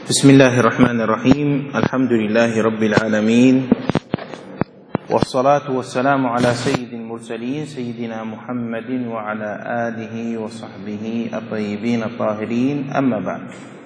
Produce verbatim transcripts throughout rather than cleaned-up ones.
بسم الله الرحمن الرحيم. الحمد لله رب العالمين، والصلاة والسلام على سيد المرسلين سيدنا محمد وعلى آله وصحبه الطيبين الطاهرين، أما بعد.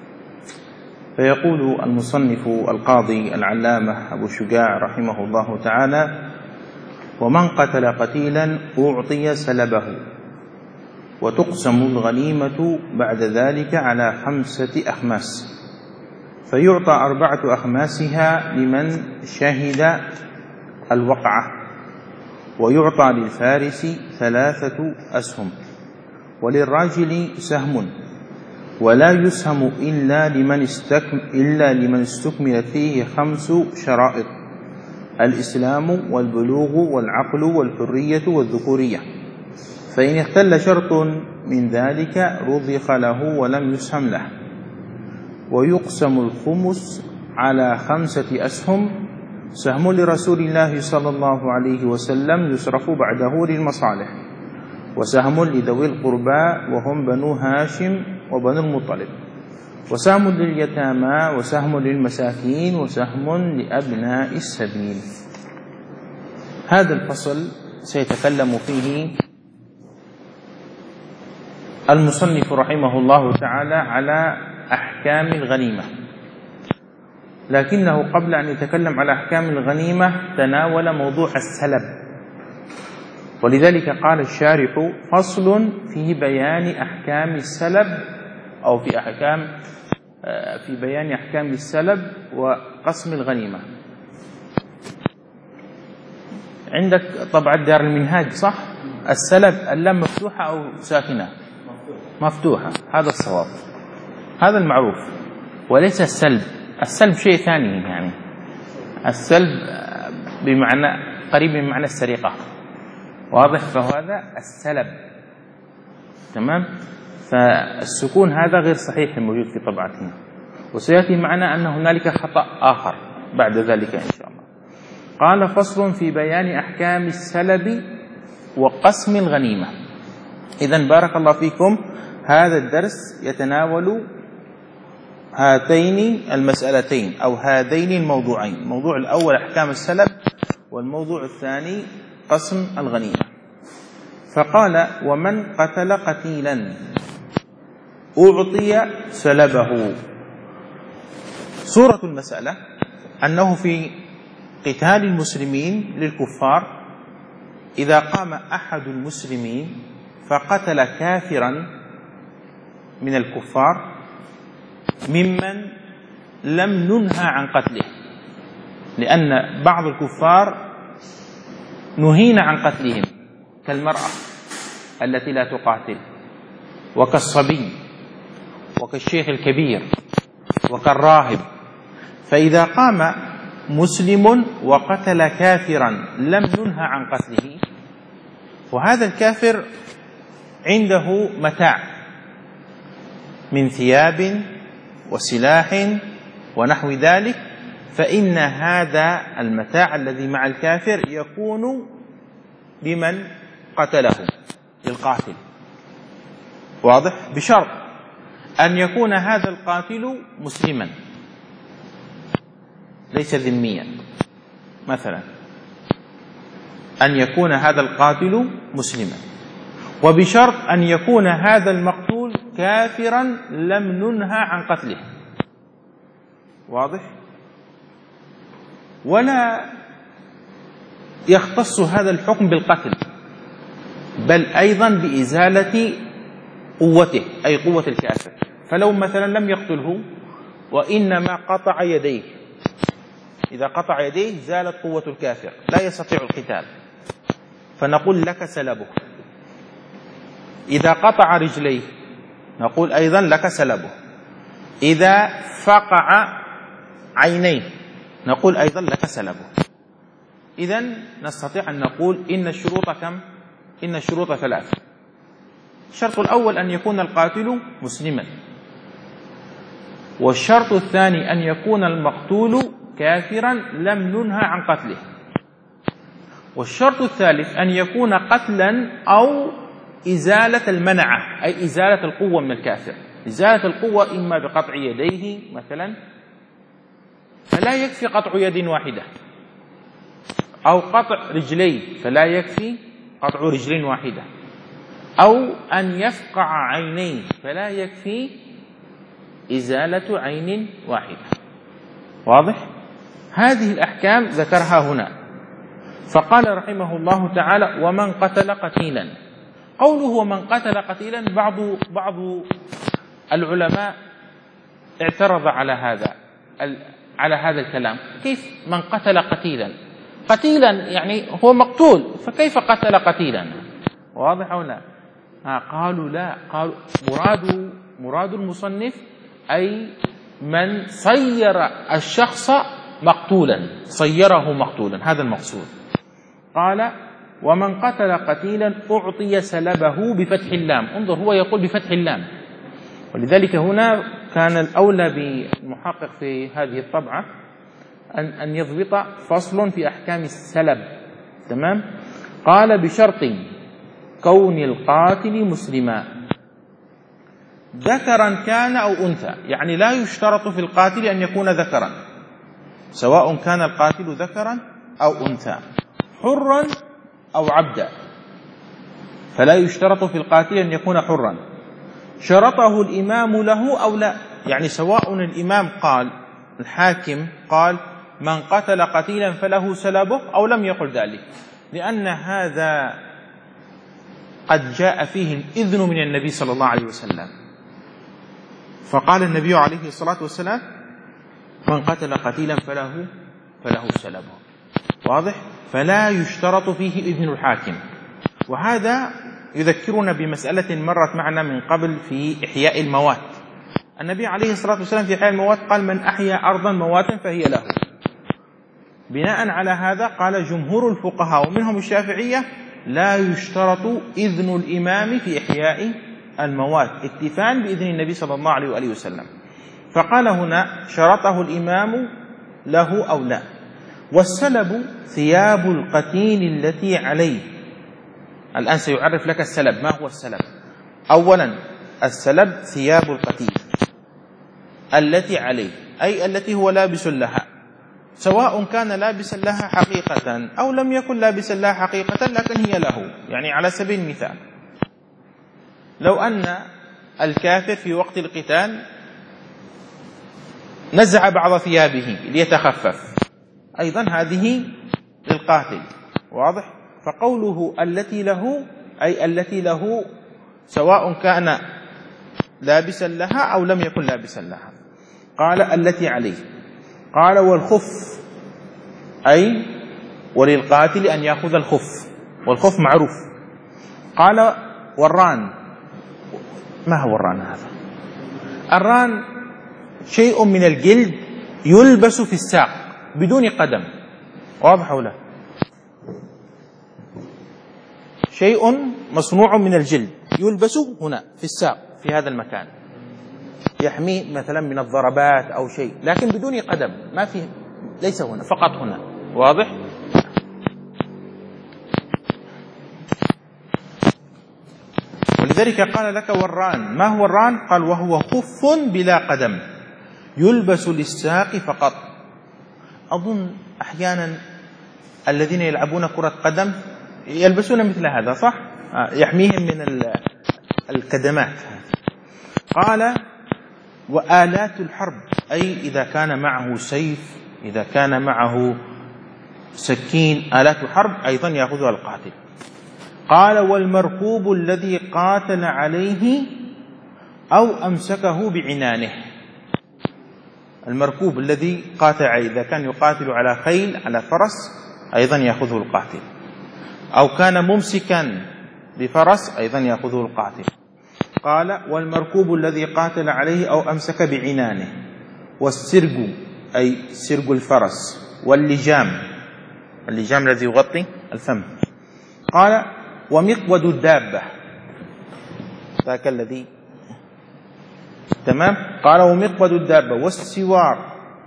فيقول المصنف القاضي العلامة أبو شجاع رحمه الله تعالى: ومن قتل قتيلا أعطي سلبه، وتقسم الغنيمة بعد ذلك على خمسة أخماس، فيعطى أربعة أخماسها لمن شهد الوقعة، ويعطى للفارس ثلاثة أسهم، وللراجل سهم، ولا يسهم إلا لمن استكمل, إلا لمن استكمل فيه خمس شرائط: الإسلام والبلوغ والعقل والحرية والذكورية، فإن اختل شرط من ذلك رضخ له ولم يسهم له. ويقسم الخمس على خمسة أسهم: سهم لرسول الله صلى الله عليه وسلم يصرف بعده للمصالح، وسهم لذوي القربى وهم بنو هاشم وبنو المطلب، وسهم لليتامى، وسهم للمساكين، وسهم لأبناء السبيل. هذا الفصل سيتكلم فيه المصنف رحمه الله تعالى على أحكام الغنيمة، لكنه قبل أن يتكلم على أحكام الغنيمة تناول موضوع السلب، ولذلك قال الشارح: فصل في بيان أحكام السلب، أو في أحكام في بيان أحكام السلب وقسم الغنيمة. عندك طبعا دار المنهاج صح؟ السلب اللام مفتوحة أو ساكنة؟ مفتوحة، هذا الصواب، هذا المعروف، وليس السلب. السلب شيء ثاني، يعني السلب بمعنى قريب من معنى السرقة، واضح؟ فهذا السلب، تمام؟ فالسكون هذا غير صحيح الموجود في طبعتنا، وسيأتي معنا أن هنالك خطأ آخر بعد ذلك إن شاء الله. قال: فصل في بيان أحكام السلب وقسم الغنيمة. إذن بارك الله فيكم، هذا الدرس يتناول هاتين المسألتين أو هذين الموضوعين: الموضوع الأول أحكام السلب، والموضوع الثاني قسم الغنيمة. فقال: ومن قتل قتيلا أعطي سلبه. صورة المسألة أنه في قتال المسلمين للكفار، إذا قام أحد المسلمين فقتل كافرا من الكفار ممن لم ننهى عن قتله، لأن بعض الكفار نهينا عن قتلهم، كالمرأة التي لا تقاتل، وكالصبي، وكالشيخ الكبير، وكالراهب. فإذا قام مسلم وقتل كافرا لم ننهى عن قتله، وهذا الكافر عنده متاع من ثياب وسلاح ونحو ذلك، فإن هذا المتاع الذي مع الكافر يكون لمن قتله، للقاتل، واضح؟ بشرط أن يكون هذا القاتل مسلما ليس ذميا، مثلا أن يكون هذا القاتل مسلما، وبشرط أن يكون هذا المقتول كافرا لم ننهى عن قتله، واضح؟ ولا يختص هذا الحكم بالقتل، بل أيضا بإزالة قوته، أي قوة الكافر. فلو مثلا لم يقتله وإنما قطع يديه، إذا قطع يديه زالت قوة الكافر، لا يستطيع القتال، فنقول لك سلبه. إذا قطع رجليه نقول أيضا لك سلبه. إذا فقع عينيه نقول أيضا لك سلبه. إذن نستطيع أن نقول إن الشروط كم؟ إن الشروط ثلاث. الشرط الأول أن يكون القاتل مسلما، والشرط الثاني أن يكون المقتول كافرا لم ننهى عن قتله، والشرط الثالث أن يكون قتلا أو إزالة المنعة، أي إزالة القوة من الكافر. إزالة القوة إما بقطع يديه مثلا فلا يكفي قطع يد واحدة، أو قطع رجلين فلا يكفي قطع رجل واحدة، أو أن يفقع عينين فلا يكفي إزالة عين واحدة. واضح؟ هذه الأحكام ذكرها هنا. فقال رحمه الله تعالى: ومن قتل قتيلا. قوله ومن قتل قتيلا، بعض بعض العلماء اعترض على هذا على هذا الكلام. كيف من قتل قتيلا؟ قتيلا يعني هو مقتول، فكيف قتل قتيلا؟ واضح أو لا؟ آه قالوا لا، قالوا مراد مراد المصنف أي من صير الشخص مقتولا، صيره مقتولا، هذا المقصود. قال: ومن قتل قتيلا أعطي سلبه بفتح اللام. انظر، هو يقول بفتح اللام، ولذلك هنا كان الأولى بالمحقق في هذه الطبعة أن أن يضبط فصل في أحكام السلب. تمام؟ قال: بشرط كون القاتل مسلما ذكرا كان أو أنثى. يعني لا يشترط في القاتل أن يكون ذكرا، سواء كان القاتل ذكرا أو أنثى، حرا أو عبدا، فلا يشترط في القاتل أن يكون حرا. شرطه الإمام له أو لا، يعني سواء الإمام قال، الحاكم قال من قتل قتيلا فله سلبه، أو لم يقل ذلك، لأن هذا قد جاء فيه الإذن من النبي صلى الله عليه وسلم. فقال النبي عليه الصلاة والسلام: من قتل قتيلا فله فله سلبه. واضح؟ فلا يشترط فيه إذن الحاكم. وهذا يذكرنا بمسألة مرت معنا من قبل في إحياء الموات. النبي عليه الصلاة والسلام في إحياء الموات قال: من أحيا أرضا مواتا فهي له. بناء على هذا قال جمهور الفقهاء ومنهم الشافعية: لا يشترط إذن الإمام في إحياء الموات، اكتفاء بإذن النبي صلى الله عليه وآله وسلم. فقال هنا: شرطه الإمام له أو لا. والسلب ثياب القتيل التي عليه. الآن سيعرف لك السلب. ما هو السلب؟ أولا، السلب ثياب القتيل التي عليه، أي التي هو لابس لها، سواء كان لابسا لها حقيقة أو لم يكن لابسا لها حقيقة، لكن هي له. يعني على سبيل المثال، لو أن الكافر في وقت القتال نزع بعض ثيابه ليتخفف، أيضا هذه للقاتل. واضح؟ فقوله التي له أي التي له سواء كان لابسا لها أو لم يكن لابسا لها. قال: التي عليه. قال: والخف، أي وللقاتل أن يأخذ الخف، والخف معروف. قال: والران. ما هو الران هذا؟ الران شيء من الجلد يلبس في الساق بدون قدم. واضح ولا؟ شيء مصنوع من الجلد يلبس هنا في الساق في هذا المكان، يحميه مثلا من الضربات أو شيء، لكن بدون قدم، ما فيه، ليس هنا، فقط هنا. واضح؟ ولذلك قال لك: والران. ما هو الران؟ قال: وهو خف بلا قدم يلبس للساق فقط. أظن أحيانا الذين يلعبون كرة قدم يلبسون مثل هذا، صح؟ يحميهم من الكدمات. قال: وآلات الحرب، أي إذا كان معه سيف، إذا كان معه سكين، آلات الحرب أيضا يأخذها القاتل. قال: والمركوب الذي قاتل عليه أو أمسكه بعنانه. المركوب الذي قاتل عليه، إذا كان يقاتل على خيل، على فرس، أيضا يأخذه القاتل، أو كان ممسكا بفرس أيضا يأخذه القاتل. قال: والمركوب الذي قاتل عليه أو أمسك بعنانه. والسرج، أي سرج الفرس. واللجام، اللجام الذي يغطي الفم. قال: ومقود الدابة، ذاك الذي تمام. قال: ومقود الدابة. والسوار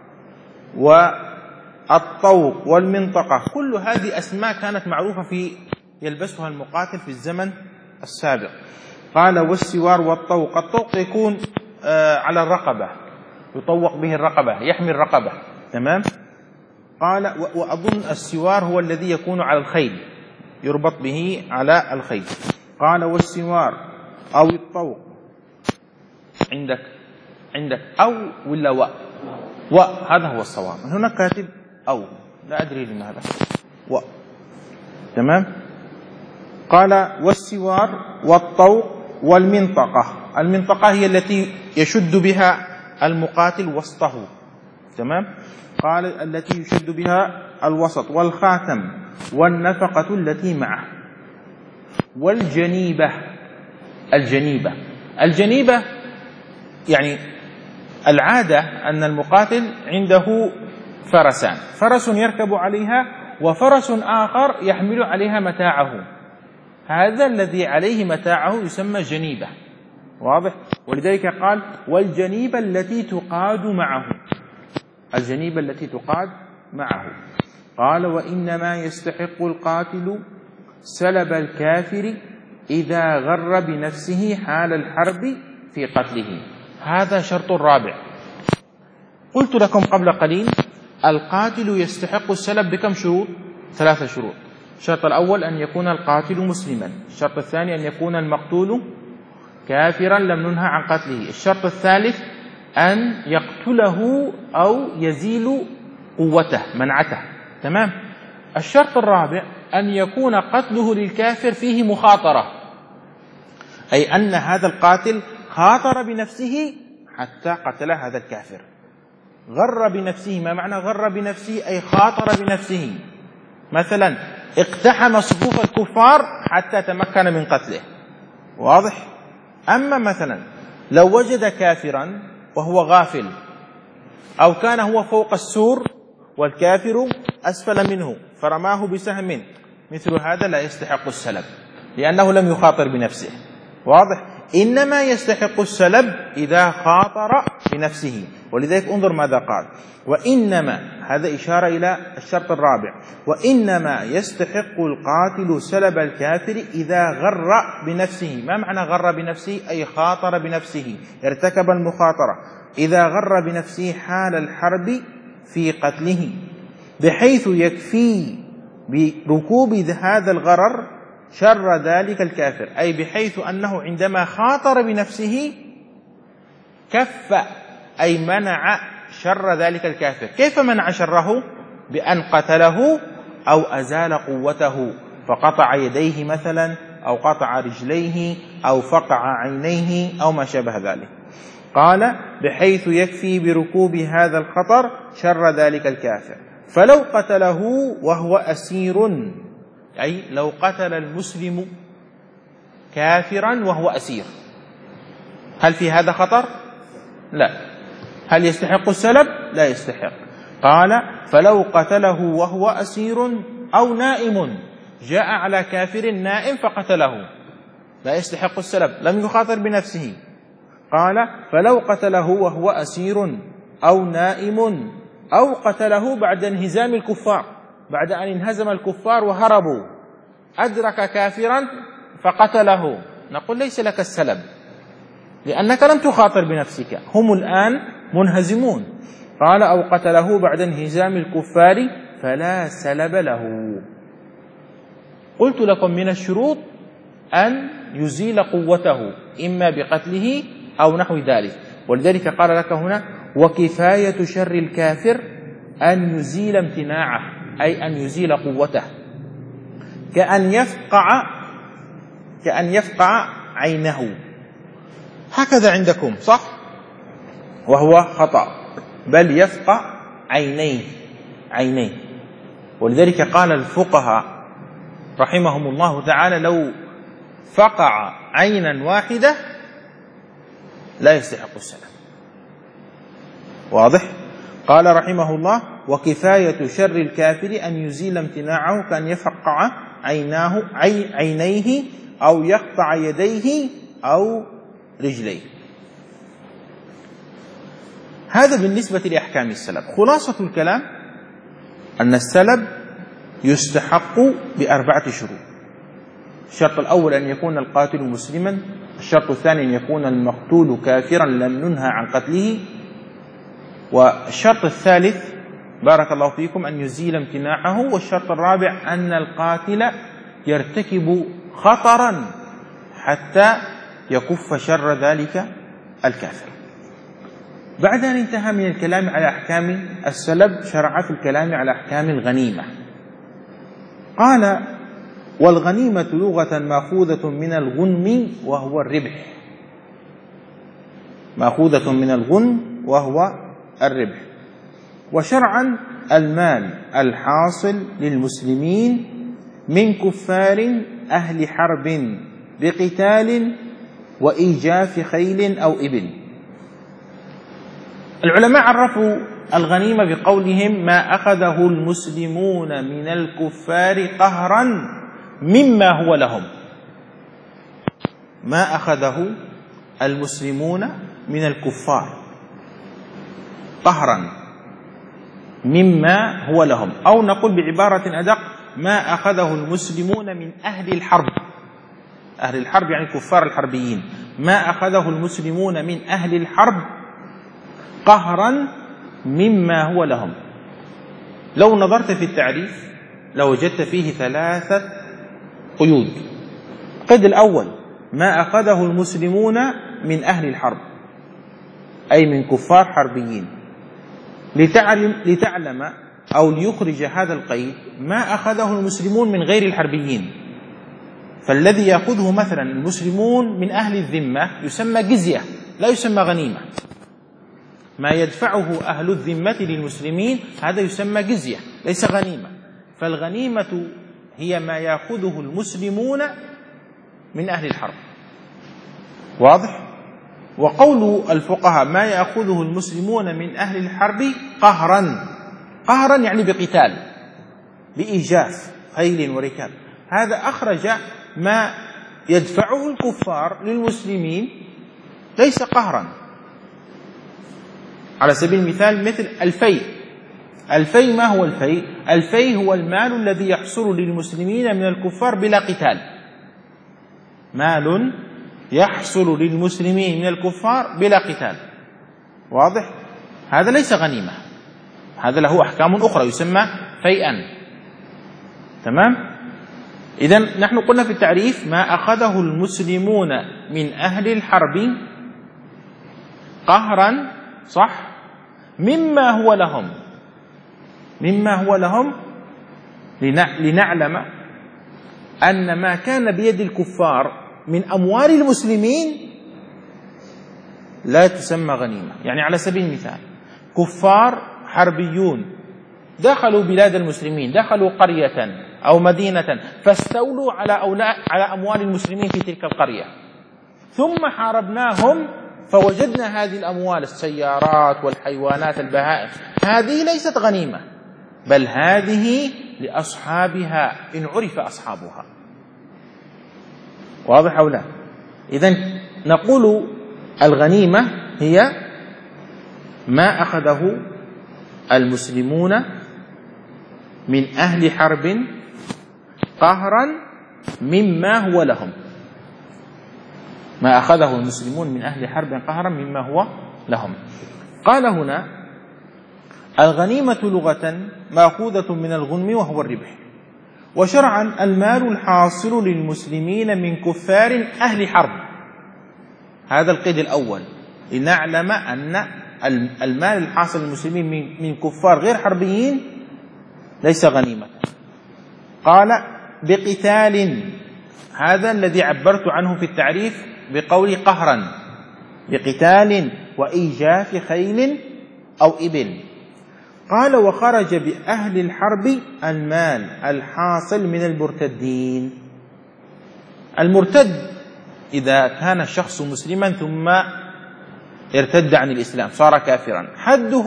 والطوق والمنطقة، كل هذه أسماء كانت معروفة في يلبسها المقاتل في الزمن السابق. قال: والسوار والطوق. الطوق يكون آه على الرقبة، يطوق به الرقبة، يحمي الرقبة. تمام. قال وأظن السوار هو الذي يكون على الخيل، يربط به على الخيل. قال والسوار أو الطوق. عندك عندك أو ولا و و هذا هو الصواب. هنا كاتب أو، لا أدري لماذا و. تمام. قال والسوار والطوق والمنطقة. المنطقة هي التي يشد بها المقاتل وسطه. تمام. قال التي يشد بها الوسط. والخاتم والنفقة التي معه. والجنيبة. الجنيبة الجنيبة يعني العادة أن المقاتل عنده فرسان، فرس يركب عليها وفرس آخر يحمل عليها متاعه. هذا الذي عليه متاعه يسمى جنيبة. واضح؟ ولذلك قال والجنيبة التي تقاد معه. الجنيبة التي تقاد معه. قال وإنما يستحق القاتل سلب الكافر إذا غر بنفسه حال الحرب في قتله. هذا شرط رابع. قلت لكم قبل قليل القاتل يستحق السلب بكم شروط؟ ثلاثة شروط. الشرط الأول أن يكون القاتل مسلما. الشرط الثاني أن يكون المقتول كافرا لم ننهى عن قتله. الشرط الثالث أن يقتله أو يزيل قوته منعته. تمام. الشرط الرابع أن يكون قتله للكافر فيه مخاطرة، أي أن هذا القاتل خاطر بنفسه حتى قتل هذا الكافر. غر بنفسه، ما معنى غر بنفسه؟ أي خاطر بنفسه. مثلا اقتحم صفوف الكفار حتى تمكن من قتله. واضح؟ أما مثلا لو وجد كافرا وهو غافل، أو كان هو فوق السور والكافر أسفل منه فرماه بسهم، مثل هذا لا يستحق السلب لأنه لم يخاطر بنفسه. واضح؟ إنما يستحق السلب إذا خاطر بنفسه. ولذلك انظر ماذا قال: وإنما، هذا إشارة إلى الشرط الرابع، وإنما يستحق القاتل سلب الكافر إذا غر بنفسه. ما معنى غر بنفسه؟ أي خاطر بنفسه، ارتكب المخاطرة. إذا غر بنفسه حال الحرب في قتله، بحيث يكفي بركوب هذا الغرر شر ذلك الكافر، أي بحيث أنه عندما خاطر بنفسه كف، أي منع شر ذلك الكافر. كيف منع شره؟ بأن قتله أو أزال قوته، فقطع يديه مثلا، أو قطع رجليه، أو فقع عينيه، أو ما شابه ذلك. قال بحيث يكفي بركوب هذا الخطر شر ذلك الكافر. فلو قتله وهو أسير، أي لو قتل المسلم كافرا وهو أسير، هل في هذا خطر؟ لا. هل يستحق السلب؟ لا يستحق. قال فلو قتله وهو أسير أو نائم، جاء على كافر نائم فقتله، لا يستحق السلب، لم يخاطر بنفسه. قال فلو قتله وهو أسير أو نائم، أو قتله بعد انهزام الكفار، بعد أن انهزم الكفار وهربوا، أدرك كافرا فقتله، نقول ليس لك السلب لأنك لم تخاطر بنفسك، هم الآن منهزمون. قال أو قتله بعد انهزام الكفار فلا سلب له. قلت لكم من الشروط أن يزيل قوته إما بقتله أو نحو ذلك. ولذلك قال لك هنا وكفاية شر الكافر أن يزيل امتناعه، أي أن يزيل قوته، كأن يفقع كأن يفقع عينه. هكذا عندكم صح؟ وهو خطأ، بل يفقع عينيه عينيه. ولذلك قال الفقهاء رحمهم الله تعالى لو فقع عينا واحدة لا يستحق السلام. واضح؟ قال رحمه الله وكفاية شر الكافر أن يزيل امتناعه كأن يفقع عيناه عي عينيه أو يقطع يديه أو رجليه. هذا بالنسبة لأحكام السلب. خلاصة الكلام أن السلب يستحق بأربعة شروط. الشرط الأول أن يكون القاتل مسلما. الشرط الثاني أن يكون المقتول كافرا لم ننهى عن قتله. والشرط الثالث بارك الله فيكم أن يزيل امتناعه. والشرط الرابع أن القاتل يرتكب خطرا حتى يكف شر ذلك الكافر. بعد أن انتهى من الكلام على أحكام السلب شرع في الكلام على أحكام الغنيمة. قال: والغنيمة لغة مأخوذة من الغنم وهو الربح، مأخوذة من الغنم وهو الربح. وشرعا المال الحاصل للمسلمين من كفار أهل حرب بقتال وإيجاف خيل أو إبل. العلماء عرفوا الغنيمة بقولهم: ما أخذه المسلمون من الكفار قهرا مما هو لهم. ما أخذه المسلمون من الكفار قهرا مما هو لهم، أو نقول بعبارة أدق: ما أخذه المسلمون من أهل الحرب. أهل الحرب يعني الكفار الحربيين. ما أخذه المسلمون من أهل الحرب قهرا مما هو لهم. لو نظرت في التعريف لوجدت فيه ثلاثة قيود. القيد الأول: ما أخذه المسلمون من أهل الحرب، أي من كفار حربيين. لتعلم, لتعلم أو ليخرج هذا القيد ما أخذه المسلمون من غير الحربيين. فالذي يأخذه مثلا المسلمون من أهل الذمة يسمى جزية، لا يسمى غنيمة. ما يدفعه أهل الذمة للمسلمين هذا يسمى جزية ليس غنيمة. فالغنيمة هي ما يأخذه المسلمون من أهل الحرب. واضح؟ وقول الفقهاء: ما يأخذه المسلمون من أهل الحرب قهرا، قهرا يعني بقتال، بإيجاف خيل وركاب. هذا أخرج ما يدفعه الكفار للمسلمين ليس قهرا. على سبيل المثال مثل الفيء. الفيء ما هو الفيء؟ الفيء هو المال الذي يحصل للمسلمين من الكفار بلا قتال. مال يحصل للمسلمين من الكفار بلا قتال. واضح؟ هذا ليس غنيمة، هذا له أحكام أخرى يسمى فيئا. تمام؟ إذن نحن قلنا في التعريف: ما أخذه المسلمون من أهل الحرب قهرا، صح، مما هو لهم. مما هو لهم لنعلم أن ما كان بيد الكفار من أموال المسلمين لا تسمى غنيمة. يعني على سبيل المثال كفار حربيون دخلوا بلاد المسلمين، دخلوا قرية أو مدينة فاستولوا على على أموال المسلمين في تلك القرية، ثم حاربناهم فوجدنا هذه الأموال، السيارات والحيوانات البهائم، هذه ليست غنيمة، بل هذه لأصحابها إن عرف أصحابها. واضح أو لا؟ إذن نقول الغنيمة هي ما أخذه المسلمون من أهل حرب قهرا مما هو لهم. ما أخذه المسلمون من أهل حرب قهرا مما هو لهم. قال هنا: الغنيمة لغة مأخوذة من الغنم وهو الربح. وشرعا المال الحاصل للمسلمين من كفار أهل حرب. هذا القيد الأول لنعلم أن المال الحاصل للمسلمين من كفار غير حربيين ليس غنيمة. قال: بقتال، هذا الذي عبرت عنه في التعريف بقول قهرا، بقتال وإيجاف خيل أو إبل. قال: وخرج بأهل الحرب المال الحاصل من المرتدين. المرتد إذا كان الشخص مسلما ثم ارتد عن الإسلام صار كافرا، حده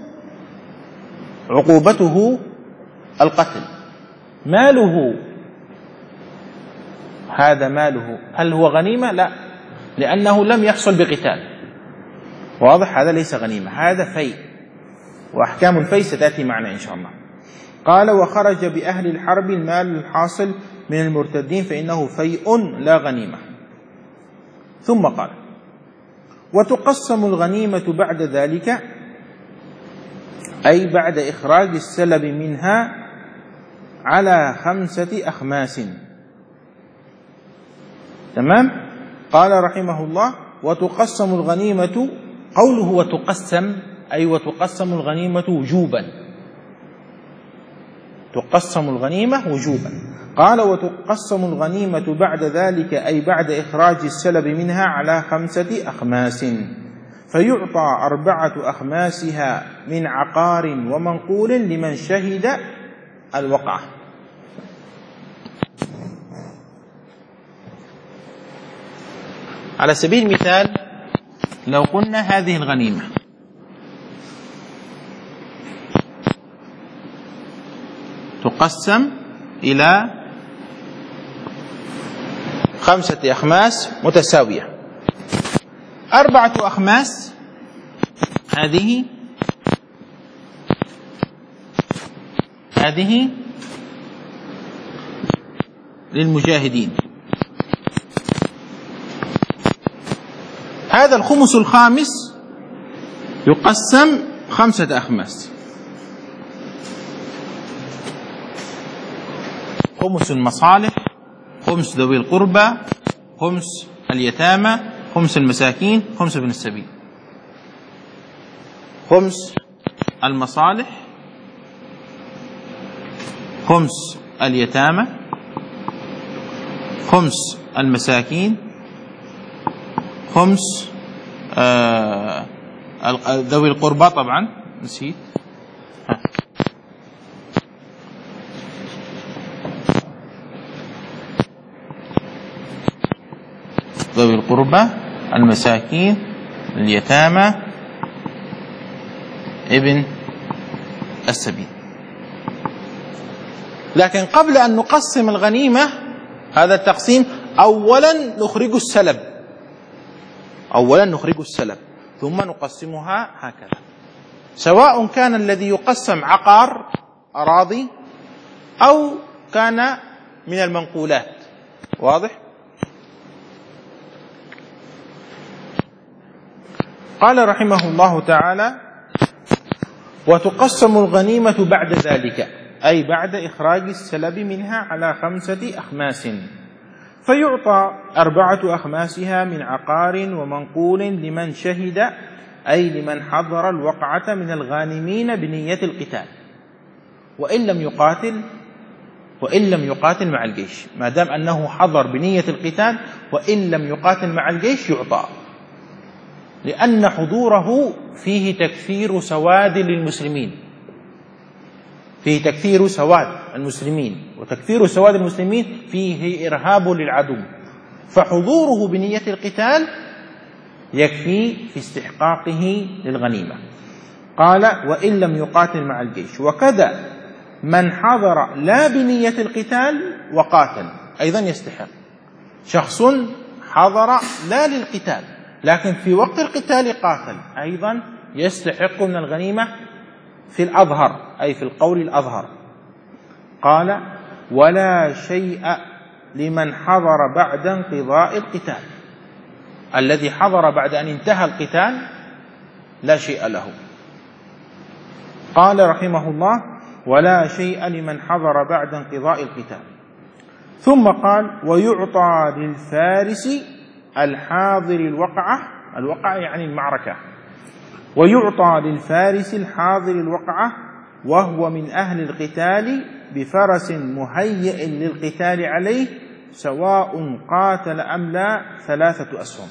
عقوبته القتل. ماله، هذا ماله هل هو غنيمة؟ لا، لأنه لم يحصل بقتال. واضح؟ هذا ليس غنيمة، هذا فيء، وأحكام الفيء ستأتي معنا إن شاء الله. قال: وخرج بأهل الحرب المال الحاصل من المرتدين فإنه فيء لا غنيمة. ثم قال: وتقسم الغنيمة بعد ذلك أي بعد إخراج السلب منها على خمسة أخماس. تمام. قال رحمه الله: وتقسم الغنيمة. قوله وتقسم أي وتقسم الغنيمة وجوبا، تقسم الغنيمة وجوبا. قال: وتقسم الغنيمة بعد ذلك أي بعد إخراج السلب منها على خمسة أخماس، فيعطى أربعة أخماسها من عقار ومنقول لمن شهد الوقعة. على سبيل المثال، لو قلنا هذه الغنيمة تقسم إلى خمسة أخماس متساوية، أربعة أخماس هذه هذه للمجاهدين. هذا الخمس الخامس يقسم خمسة أخماس: خمس المصالح، خمس ذوي القربى، خمس اليتامى، خمس المساكين، خمس ابن السبيل. خمس المصالح، خمس اليتامى، خمس المساكين، خمس آه ذوي القربى. طبعا نسيت ها. ذوي القربى، المساكين، اليتامى، ابن السبيل. لكن قبل أن نقسم الغنيمة هذا التقسيم أولا نخرج السلب، أولا نخرج السلب ثم نقسمها هكذا، سواء كان الذي يقسم عقار أراضي أو كان من المنقولات. واضح؟ قال رحمه الله تعالى: وتقسم الغنيمة بعد ذلك أي بعد إخراج السلب منها على خمسة أخماس، فيعطى أربعة أخماسها من عقار ومنقول لمن شهد أي لمن حضر الوقعة من الغانمين بنية القتال، وإن لم يقاتل وإن لم يقاتل مع الجيش. ما دام أنه حضر بنية القتال وإن لم يقاتل مع الجيش يعطى، لأن حضوره فيه تكثير سواد للمسلمين، فيه تكثير سواد المسلمين، وتكثير سواد المسلمين فيه إرهاب للعدو، فحضوره بنية القتال يكفي في استحقاقه للغنيمة. قال: وإن لم يقاتل مع الجيش. وكذا من حضر لا بنية القتال وقاتل أيضا يستحق. شخص حضر لا للقتال لكن في وقت القتال قاتل أيضا يستحق من الغنيمة في الأظهر، أي في القول الأظهر. قال: ولا شيء لمن حضر بعد انقضاء القتال. الذي حضر بعد أن انتهى القتال لا شيء له. قال رحمه الله: ولا شيء لمن حضر بعد انقضاء القتال. ثم قال: ويعطى للفارس الحاضر الوقعة، الوقعة يعني المعركة، ويعطى للفارس الحاضر الوقعة وهو من أهل القتال بفرس مهيئ للقتال عليه سواء قاتل أم لا ثلاثة أسهم.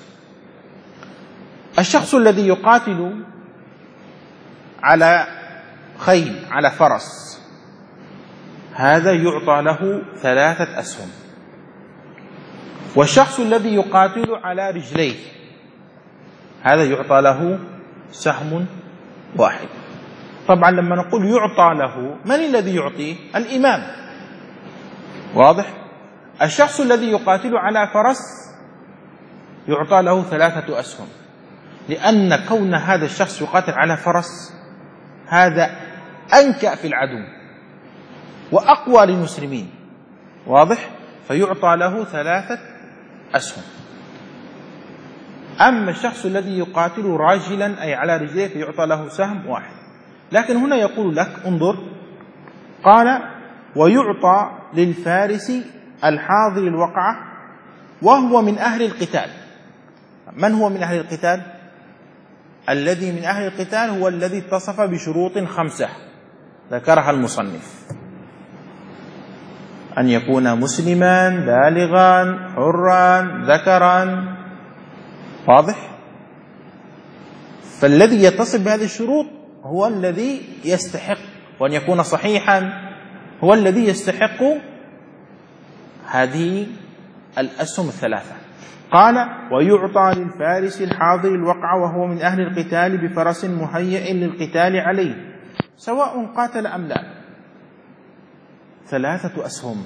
الشخص الذي يقاتل على خيل على فرس هذا يعطى له ثلاثة أسهم، والشخص الذي يقاتل على رجليه هذا يعطى له سهم واحد. طبعا لما نقول يعطى له، من الذي يعطيه؟ الإمام. واضح؟ الشخص الذي يقاتل على فرس يعطى له ثلاثة أسهم، لأن كون هذا الشخص يقاتل على فرس هذا أنكأ في العدو وأقوى للمسلمين. واضح؟ فيعطى له ثلاثة أسهم. أما الشخص الذي يقاتل راجلا أي على رجليه فيعطى له سهم واحد. لكن هنا يقول لك انظر، قال ويعطى للفارس الحاضر الوقعة وهو من أهل القتال. من هو من أهل القتال؟ الذي من أهل القتال هو الذي اتصف بشروط خمسة ذكرها المصنف: أن يكون مسلما بالغا حرا ذكرا. واضح؟ فالذي يتصف بهذه الشروط هو الذي يستحق، وأن يكون صحيحا هو الذي يستحق هذه الأسهم الثلاثة. قال ويعطى للفارس الحاضر الوقعة وهو من أهل القتال بفرس مهيئ للقتال عليه سواء قاتل أم لا. ثلاثة أسهم: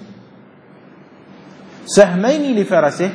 سهمين لفرسه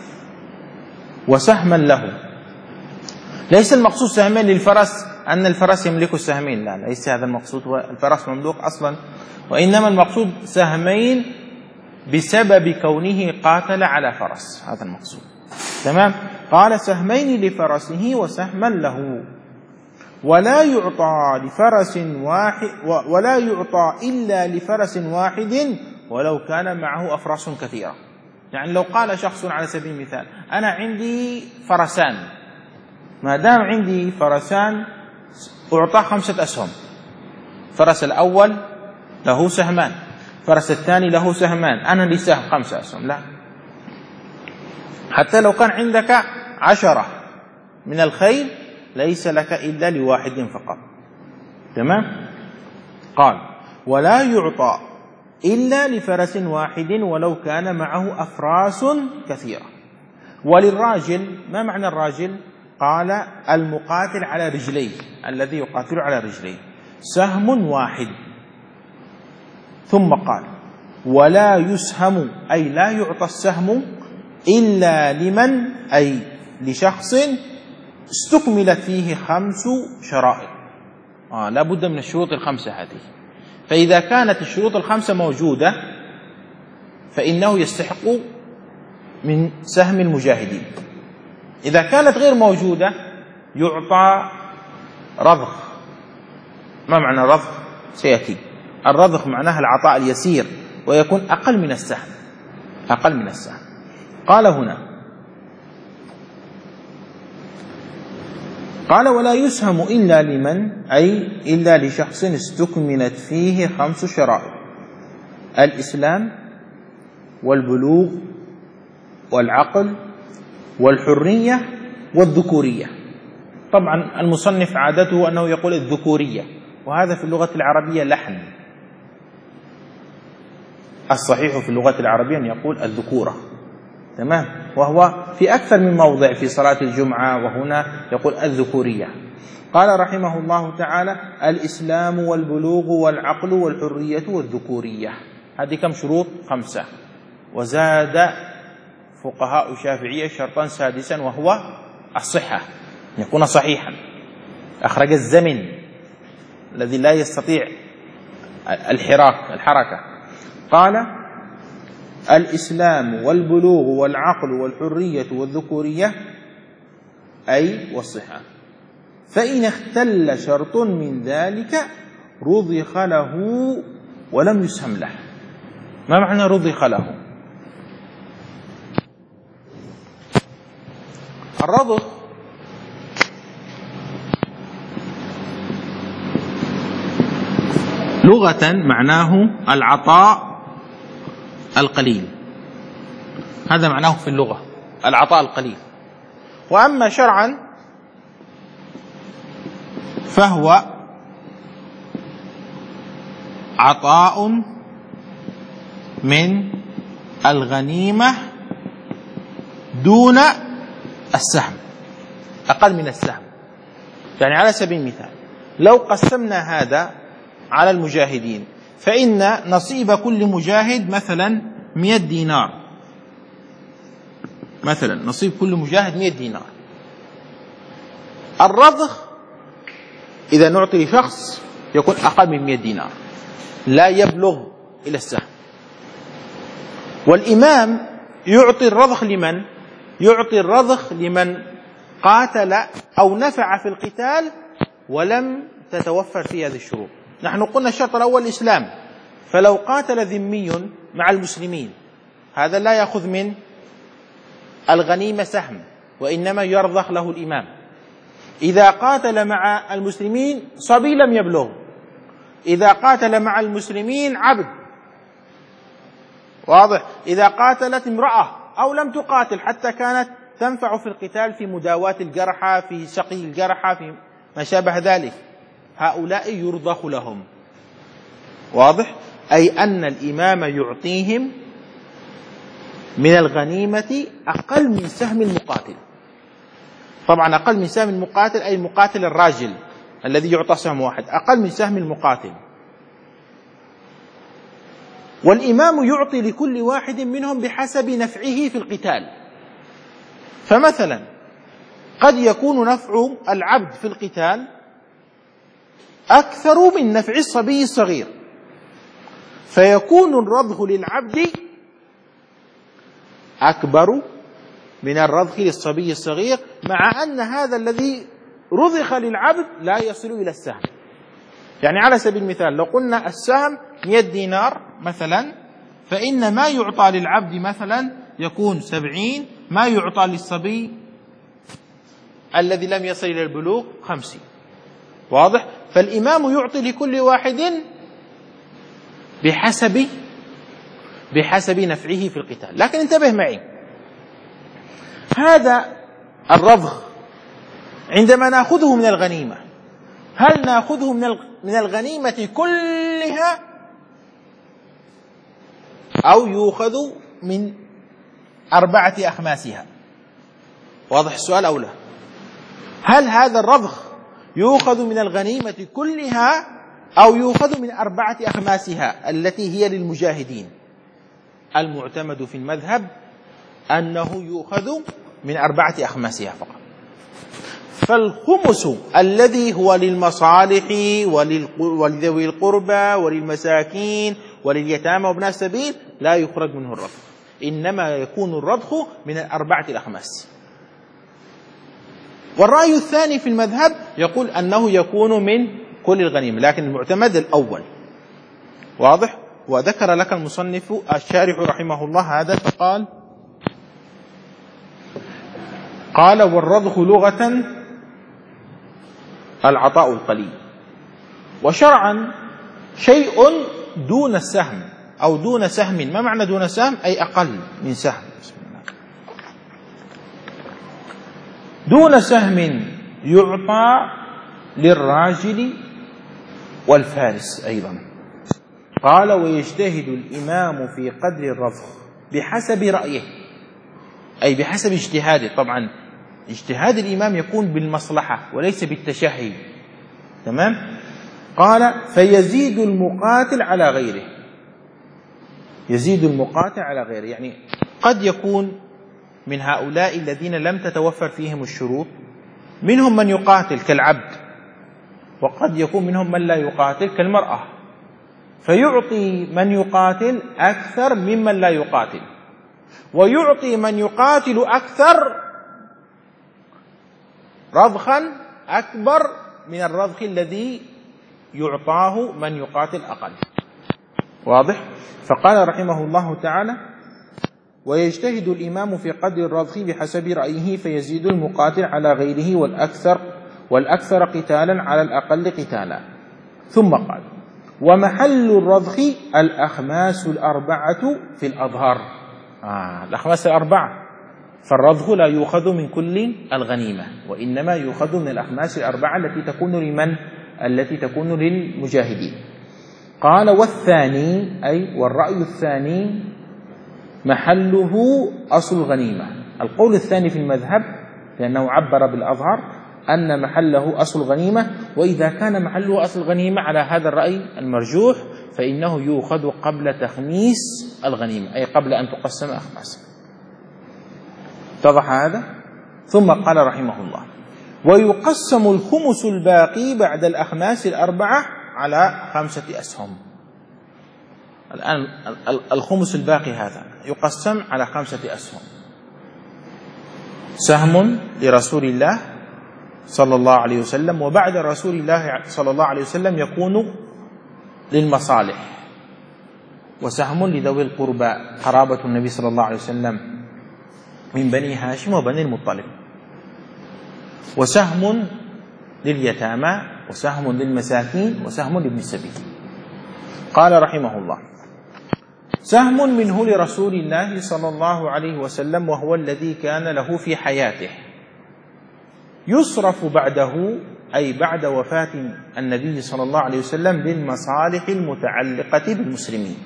وسهما له. ليس المقصود سهمين للفرس أن الفرس يملك السهمين، لا، ليس هذا المقصود، الفرس مملوك أصلا، وإنما المقصود سهمين بسبب كونه قاتل على فرس، هذا المقصود. تمام؟ قال سهمين لفرسه وسهما له. ولا يعطى لفرس واحد ولا يعطى إلا لفرس واحد ولو كان معه أفراس كثيرة. يعني لو قال شخص على سبيل المثال أنا عندي فرسان، ما دام عندي فرسان أعطى خمسة أسهم، فرس الأول له سهمان، فرس الثاني له سهمان، أنا لي سهم خمسة أسهم. لا، حتى لو كان عندك عشرة من الخيل ليس لك إلا لواحد فقط. تمام؟ قال ولا يعطى إلا لفرس واحد ولو كان معه أفراس كثيرة. وللراجل، ما معنى الراجل؟ قال المقاتل على رجليه، الذي يقاتل على رجليه، سهم واحد. ثم قال ولا يسهم، أي لا يعطى السهم إلا لمن، أي لشخص استكملت فيه خمس شرائط. آه لا بد من الشروط الخمسة هذه. فإذا كانت الشروط الخمسة موجودة فإنه يستحق من سهم المجاهدين. إذا كانت غير موجودة يعطى رضخ. ما معنى رضخ؟ سيأتي. الرضخ معناه العطاء اليسير ويكون أقل من السهم، أقل من السهم. قال هنا، قال ولا يسهم إلا لمن، أي إلا لشخص استكملت فيه خمس شرائط: الإسلام والبلوغ والعقل والحرية والذكورية. طبعا المصنف عادته أنه يقول الذكورية، وهذا في اللغة العربية لحن. الصحيح في اللغة العربية أن يقول الذكورة. تمام؟ وهو في أكثر من موضع في صلاة الجمعة، وهنا يقول الذكورية. قال رحمه الله تعالى الإسلام والبلوغ والعقل والحرية والذكورية. هذه كم شروط؟ خمسة. وزاد فقهاء الشافعية شرطا سادسا وهو الصحة، يكون صحيحا، أخرج الزمن الذي لا يستطيع الحراك الحركة. قال الإسلام والبلوغ والعقل والحرية والذكورية، أي والصحة. فإن اختل شرط من ذلك رضخ له ولم يسهم له. ما معنى رضخ له؟ الرضخ لغة معناه العطاء القليل، هذا معناه في اللغة العطاء القليل. وأما شرعا فهو عطاء من الغنيمة دون السهم، أقل من السهم. يعني على سبيل المثال لو قسمنا هذا على المجاهدين فإن نصيب كل مجاهد مثلا مئة دينار، مثلا نصيب كل مجاهد مئة دينار. الرضخ إذا نعطي لشخص يكون أقل من مئة دينار، لا يبلغ إلى السهم. والإمام يعطي الرضخ لمن؟ يعطي الرضخ لمن قاتل أو نفع في القتال ولم تتوفر فيه هذه الشروط. نحن قلنا الشرط الأول الإسلام، فلو قاتل ذمي مع المسلمين هذا لا يأخذ من الغنيمة سهم، وإنما يرضخ له الإمام. إذا قاتل مع المسلمين صبي لم يبلغ، إذا قاتل مع المسلمين عبد، واضح. إذا قاتلت امرأة أو لم تقاتل حتى كانت تنفع في القتال في مداواة الجرحى، في سقي الجرحى، في ما شابه ذلك، هؤلاء يرضخ لهم، واضح. أي أن الإمام يعطيهم من الغنيمة أقل من سهم المقاتل. طبعا أقل من سهم المقاتل أي المقاتل الراجل الذي يعطى سهم واحد، أقل من سهم المقاتل. والإمام يعطي لكل واحد منهم بحسب نفعه في القتال. فمثلا قد يكون نفع العبد في القتال أكثر من نفع الصبي الصغير، فيكون الرضخ للعبد أكبر من الرضخ للصبي الصغير، مع أن هذا الذي رضخ للعبد لا يصل إلى السهم. يعني على سبيل المثال لو قلنا السهم مئة دينار مثلا، فإن ما يعطى للعبد مثلا يكون سبعين، ما يعطى للصبي الذي لم يصل إلى البلوغ خمسين، واضح. فالإمام يعطي لكل واحد بحسب بحسب نفعه في القتال. لكن انتبه معي، هذا الرضخ عندما نأخذه من الغنيمة، هل نأخذه من الغنيمة كلها أو يؤخذ من أربعة أخماسها؟ واضح السؤال أو لا؟ هل هذا الرضخ يؤخذ من الغنيمة كلها أو يؤخذ من أربعة أخماسها التي هي للمجاهدين؟ المعتمد في المذهب أنه يؤخذ من أربعة أخماسها فقط. فالخمس الذي هو للمصالح ولذوي القربى وللمساكين ولليتامى وابناء السبيل لا يخرج منه الرضخ، إنما يكون الرضخ من الأربعة الأخماس. والرأي الثاني في المذهب يقول أنه يكون من كل الغنيمة، لكن المعتمد الأول، واضح. وذكر لك المصنف الشارح رحمه الله هذا فقال: قال والرضخ لغة العطاء القليل، وشرعا شيء دون السهم أو دون سهم. ما معنى دون سهم؟ أي أقل من سهم. بسم الله. دون سهم يعطى للراجل والفارس أيضا. قال ويجتهد الإمام في قدر الرضخ بحسب رأيه، أي بحسب اجتهاده. طبعا اجتهاد الإمام يكون بالمصلحة وليس بالتشهي، تمام. قال فيزيد المقاتل على غيره، يزيد المقاتل على غيره، يعني قد يكون من هؤلاء الذين لم تتوفر فيهم الشروط منهم من يقاتل كالعبد، وقد يكون منهم من لا يقاتل كالمرأة، فيعطي من يقاتل أكثر ممن لا يقاتل، ويعطي من يقاتل أكثر رضخا أكبر من الرضخ الذي يعطاه من يقاتل أقل، واضح. فقال رحمه الله تعالى ويجتهد الإمام في قدر الرضخ بحسب رأيه فيزيد المقاتل على غيره والأكثر والأكثر قتالا على الأقل قتالا. ثم قال ومحل الرضخ الأخماس الأربعة في الأظهر. آه الأخماس الأربعة، فالرضخ لا يؤخذ من كل الغنيمة، وإنما يؤخذ من الأخماس الأربعة التي تكون لمن التي تكون للمجاهدين. قال والثاني أي والرأي الثاني محله أصل الغنيمة. القول الثاني في المذهب لأنه عبر بالأظهر أن محله أصل الغنيمة، وإذا كان محله أصل الغنيمة على هذا الرأي المرجوح فإنه يؤخذ قبل تخميس الغنيمة، أي قبل أن تقسم أخماسها. اتضح هذا؟ ثم قال رحمه الله ويقسم الخمس الباقي بعد الأخماس الأربعة على خمسة أسهم. الآن الخمس الباقي هذا يقسم على خمسة أسهم: سهم لرسول الله، صلى الله عليه وسلم وبعد رسول الله صلى الله عليه وسلم يكون للمصالح، وسهم لذوي القربى قرابة النبي صلى الله عليه وسلم من بني هاشم وبني المطلب، وسهم لليتامى، وسهم للمساكين، وسهم لابن السبيل. قال رحمه الله: سهم منه لرسول الله صلى الله عليه وسلم، وهو الذي كان له في حياته، يصرف بعده أي بعد وفاة النبي صلى الله عليه وسلم للمصالح المتعلقة بالمسلمين،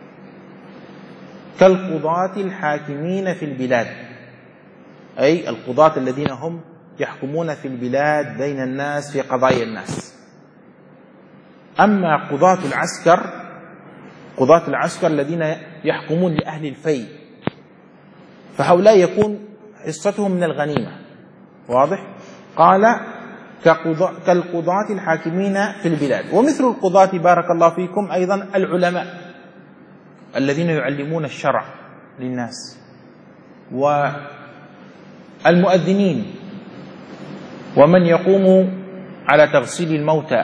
كالقضاة الحاكمين في البلاد، أي القضاة الذين هم يحكمون في البلاد بين الناس في قضايا الناس. أما قضاة العسكر، قضاة العسكر الذين يحكمون لأهل الفي، فهؤلاء يكون حصتهم من الغنيمة. واضح؟ قال: كالقضاة الحاكمين في البلاد. ومثل القضاة بارك الله فيكم أيضا العلماء الذين يعلمون الشرع للناس، والمؤذنين، ومن يقوم على تغسيل الموتى،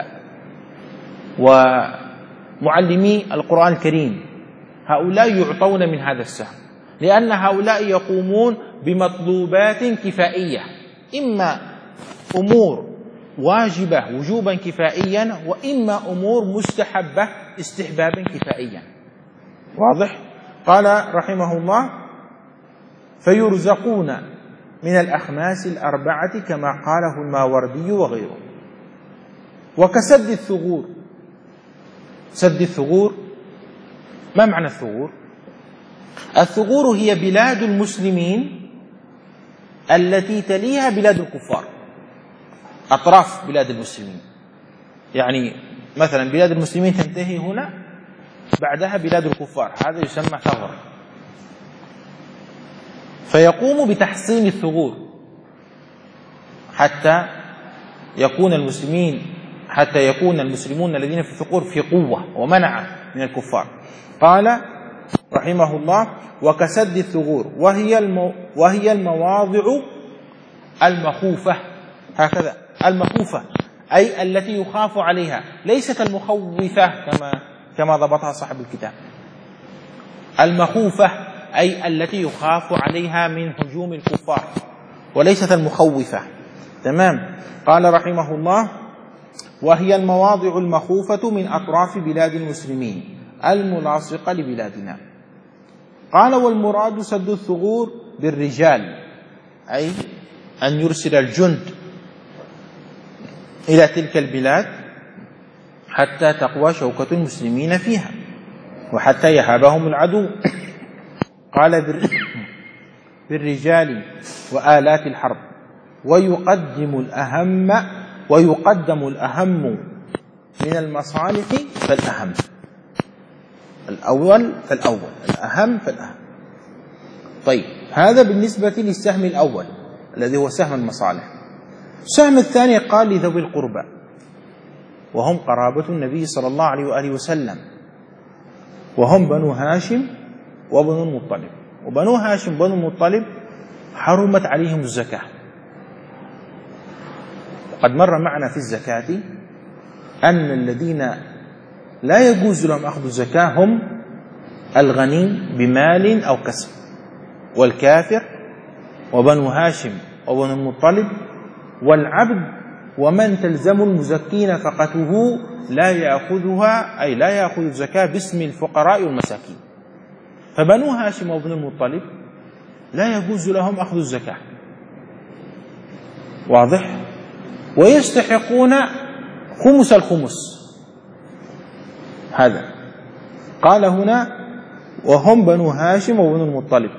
ومعلمي القرآن الكريم. هؤلاء يعطون من هذا السهم، لأن هؤلاء يقومون بمطلوبات كفائية، إما أمور واجبة وجوبا كفائيا، وإما أمور مستحبة استحبابا كفائيا. واضح؟ قال رحمه الله: فيرزقون من الأخماس الأربعة كما قاله الماوردي وغيره. وكسد الثغور. سد الثغور، ما معنى الثغور؟ الثغور هي بلاد المسلمين التي تليها بلاد الكفار، أطراف بلاد المسلمين. يعني مثلا بلاد المسلمين تنتهي هنا، بعدها بلاد الكفار، هذا يسمى ثغر. فيقوم بتحصين الثغور حتى يكون المسلمين حتى يكون المسلمون الذين في الثغور في قوة ومنعة من الكفار. قال رحمه الله: وكسد الثغور، وهي المو وهي المواضع المخوفة، هكذا المخوفة أي التي يخاف عليها، ليست المخوفة كما كما ضبطها صاحب الكتاب. المخوفة أي التي يخاف عليها من هجوم الكفار، وليست المخوفة. تمام. قال رحمه الله: وهي المواضع المخوفة من أطراف بلاد المسلمين الملاصقة لبلادنا. قال: والمراد سد الثغور بالرجال، أي أن يرسل الجند إلى تلك البلاد حتى تقوى شوكة المسلمين فيها، وحتى يهابهم العدو. قال: بالرجال وآلات الحرب، ويقدم الأهم ويقدم الأهم من المصالح فالأهم، الأول فالأول، الأهم فالأهم. طيب، هذا بالنسبة للسهم الأول الذي هو سهم المصالح. السهم الثاني قال: لذوي القربى، وهم قرابة النبي صلى الله عليه وآله وسلم، وهم بنو هاشم وبنو المطلب. وبنو هاشم وبنو المطلب حرمت عليهم الزكاة. وقد مر معنا في الزكاة أن الذين لا يجوز لهم أخذ الزكاة هم الغني بمال أو كسب، والكافر، وبنو هاشم وبنو المطلب، والعبد، ومن تلزم المزكي نفقته لا يأخذها، أي لا يأخذ الزكاة باسم الفقراء والمساكين. فبنو هاشم وبنو المطلب لا يجوز لهم أخذ الزكاة. واضح؟ ويستحقون خمس الخمس. هذا قال هنا: وهم بنو هاشم وبنو المطلب.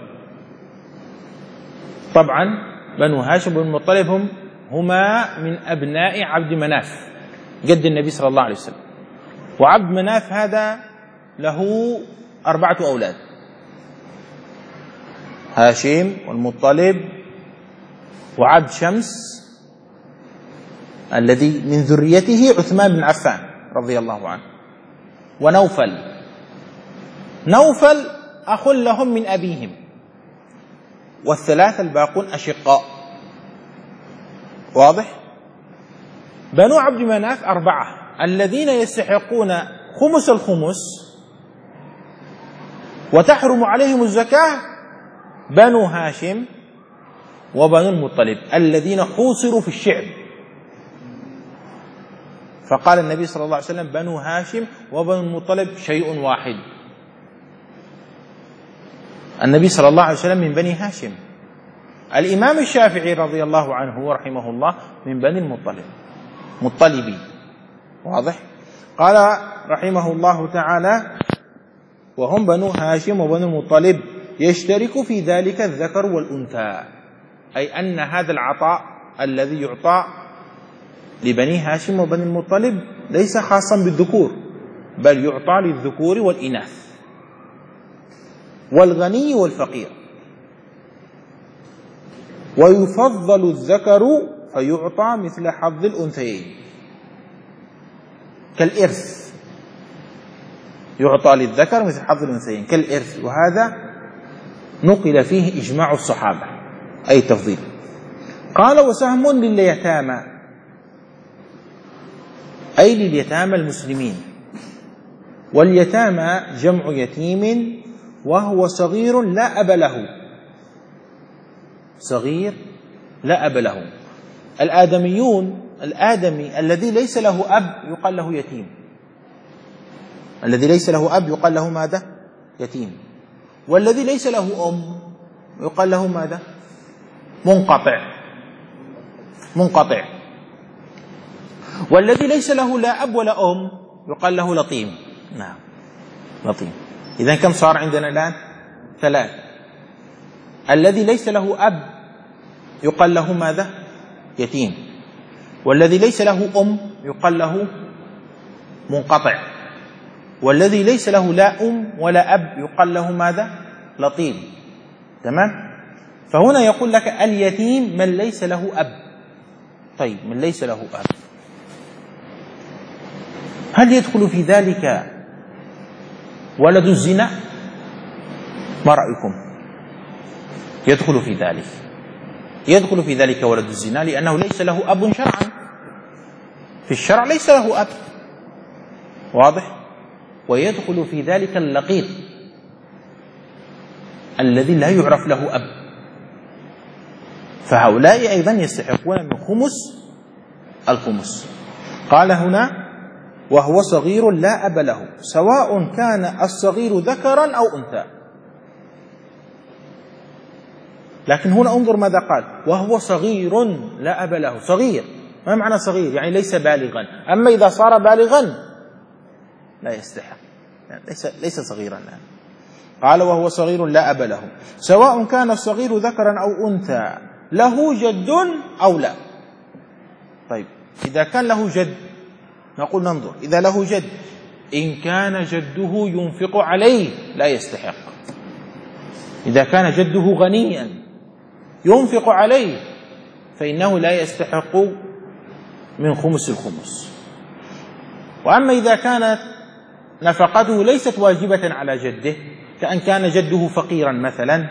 طبعا بنو هاشم وبنو المطلب هم هما من أبناء عبد مناف جد النبي صلى الله عليه وسلم. وعبد مناف هذا له أربعة أولاد: هاشم والمطلب وعبد شمس الذي من ذريته عثمان بن عفان رضي الله عنه، ونوفل. نوفل أخ لهم من أبيهم، والثلاثة الباقون أشقاء. واضح؟ بنو عبد مناف أربعة، الذين يستحقون خمس الخمس وتحرم عليهم الزكاة بنو هاشم وبنو المطلب الذين حوصروا في الشعب، فقال النبي صلى الله عليه وسلم بنو هاشم وبنو المطلب شيء واحد. النبي صلى الله عليه وسلم من بني هاشم، الإمام الشافعي رضي الله عنه ورحمه الله من بني المطلب، مطلبي، واضح؟ قال رحمه الله تعالى وهم بنو هاشم وبنو المطلب يشترك في ذلك الذكر والأنثى، أي أن هذا العطاء الذي يعطى لبني هاشم وبني المطلب ليس خاصا بالذكور، بل يعطى للذكور والإناث والغني والفقير، ويفضل الذكر فيعطى مثل حظ الأنثيين كالإرث، يعطى للذكر مثل حظ الأنثيين كالإرث، وهذا نقل فيه إجماع الصحابة أي تفضيل. قال وسهم لليتامى، أي لليتامى المسلمين، واليتامى جمع يتيم وهو صغير لا أب له، صغير لا أب له. الآدميون، الآدمي الذي ليس له أب يقال له يتيم، الذي ليس له أب يقال له ماذا؟ يتيم. والذي ليس له أم يقال له ماذا؟ منقطع، منقطع. والذي ليس له لا أب ولا أم يقال له لطيم. نعم، لطيم. إذن كم صار عندنا الآن؟ ثلاث. الذي ليس له أب يقال له ماذا؟ يتيم. والذي ليس له أم يقال له منقطع. والذي ليس له لا أم ولا أب يقال له ماذا؟ لطيم. تمام؟ فهنا يقول لك اليتيم من ليس له أب. طيب، من ليس له أب، هل يدخل في ذلك ولد الزنا؟ ما رأيكم؟ يدخل في ذلك، يدخل في ذلك ولد الزنا، لأنه ليس له أب شرعا، في الشرع ليس له أب، واضح؟ ويدخل في ذلك اللقيط الذي لا يعرف له أب، فهؤلاء أيضا يستحقون من خمس الخمس. قال هنا وهو صغير لا أب له، سواء كان الصغير ذكرا أو أنثى. لكن هنا انظر ماذا قال، وهو صغير لا أب له. صغير، ما معنى صغير؟ يعني ليس بالغا. أما إذا صار بالغا لا يستحق، يعني ليس, ليس صغيرا الآن. قال وهو صغير لا أب له، سواء كان الصغير ذكرا أو أنثى، له جد أو لا. طيب، إذا كان له جد نقول ننظر، إذا له جد إن كان جده ينفق عليه لا يستحق. إذا كان جده غنيا ينفق عليه فإنه لا يستحق من خمس الخمس. وأما إذا كانت نفقته ليست واجبة على جده، كأن كان جده فقيرا مثلا،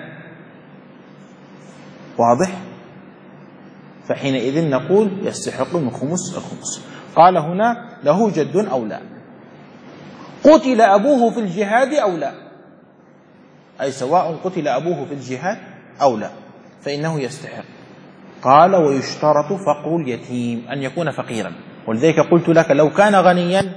واضح؟ فحينئذ نقول يستحق من خمس الخمس. قال هنا له جد أو لا، قتل أبوه في الجهاد أو لا، أي سواء قتل أبوه في الجهاد أو لا فإنه يستحق. قال ويشترط فقر اليتيم، أن يكون فقيرا، ولذلك قلت لك لو كان غنيا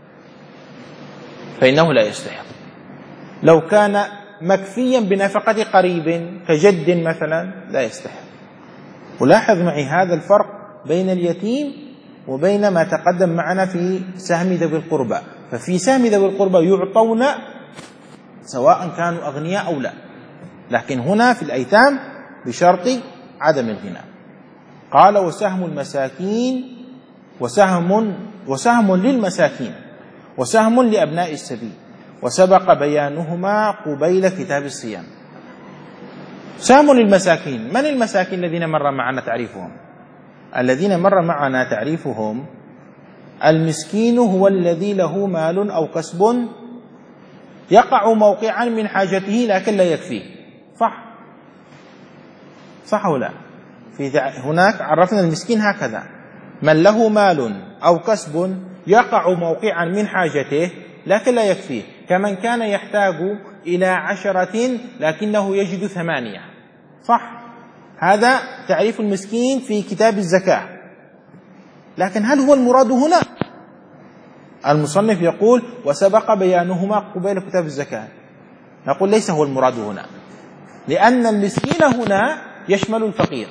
فإنه لا يستحق، لو كان مكفيا بنفقة قريب كجد مثلا لا يستحق. ولاحظ معي هذا الفرق بين اليتيم وبين ما تقدم معنا في سهم ذوي القربى. ففي سهم ذوي القربى يعطون سواء كانوا أغنياء أو لا، لكن هنا في الأيتام بشرط عدم الغنى. قال وسهم المساكين، وسهم وسهم للمساكين وسهم لأبناء السبيل، وسبق بيانهما قبيل كتاب الصيام. سهم للمساكين، من المساكين الذين مر معنا تعريفهم؟ الذين مر معنا تعريفهم المسكين هو الذي له مال أو كسب يقع موقعا من حاجته لكن لا يكفيه. صح صح ولا؟ في هناك عرفنا المسكين هكذا، من له مال أو كسب يقع موقعا من حاجته لكن لا يكفيه، كمن كان يحتاج إلى عشرة لكنه يجد ثمانية، صح؟ هذا تعريف المسكين في كتاب الزكاة. لكن هل هو المراد هنا؟ المصنف يقول وسبق بيانهما قبيل كتاب الزكاة. نقول ليس هو المراد هنا، لأن المسكين هنا يشمل الفقير،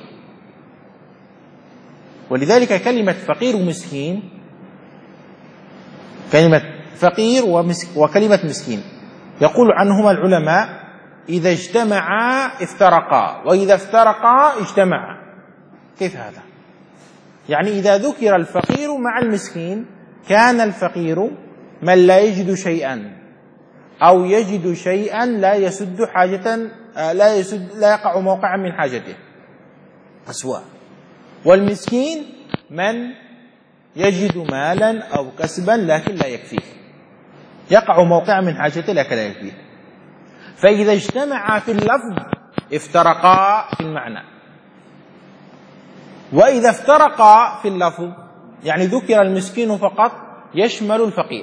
ولذلك كلمة فقير ومسكين، كلمة فقير وكلمة مسكين يقول عنهما العلماء إذا اجتمعا افترقا وإذا افترقا اجتمعا. كيف هذا؟ يعني إذا ذكر الفقير مع المسكين كان الفقير من لا يجد شيئا أو يجد شيئا لا يسد حاجة لا يسد لا يقع موقعا من حاجته أسواء، والمسكين من يجد مالا أو كسبا لكن لا يكفيه، يقع موقعا من حاجته لكن لا يكفيه. فإذا اجتمعا في اللفظ افترقا في المعنى، وإذا افترقا في اللفظ يعني ذكر المسكين فقط يشمل الفقير.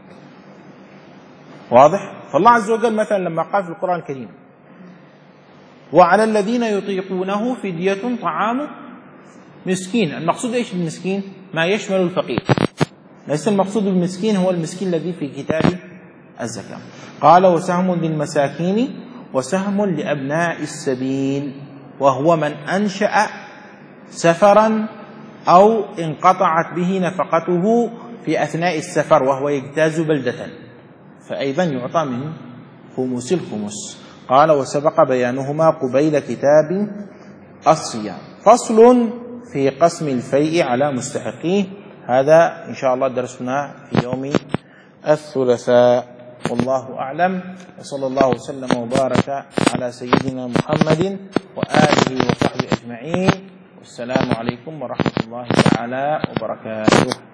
واضح؟ فالله عز وجل مثلا لما قال في القرآن الكريم وعلى الذين يطيقونه فدية طعام مسكين، المقصود ايش بالمسكين؟ ما يشمل الفقير، ليس المقصود بالمسكين هو المسكين الذي في كتاب الزكاة. قال وسهم للمساكين وسهم لأبناء السبيل، وهو من أنشأ سفرا أو انقطعت به نفقته في أثناء السفر وهو يجتاز بلدة، فأيضا يعطى من خمس الخمس. قال وسبق بيانهما قبيل كتاب الصيام. فصل في قسم الفيء على مستحقيه. هذا إن شاء الله درسنا في يوم الثلاثاء، والله أعلم، وصلى الله وسلم وبارك على سيدنا محمد وآله وصحبه أجمعين، والسلام عليكم ورحمة الله تعالى وبركاته.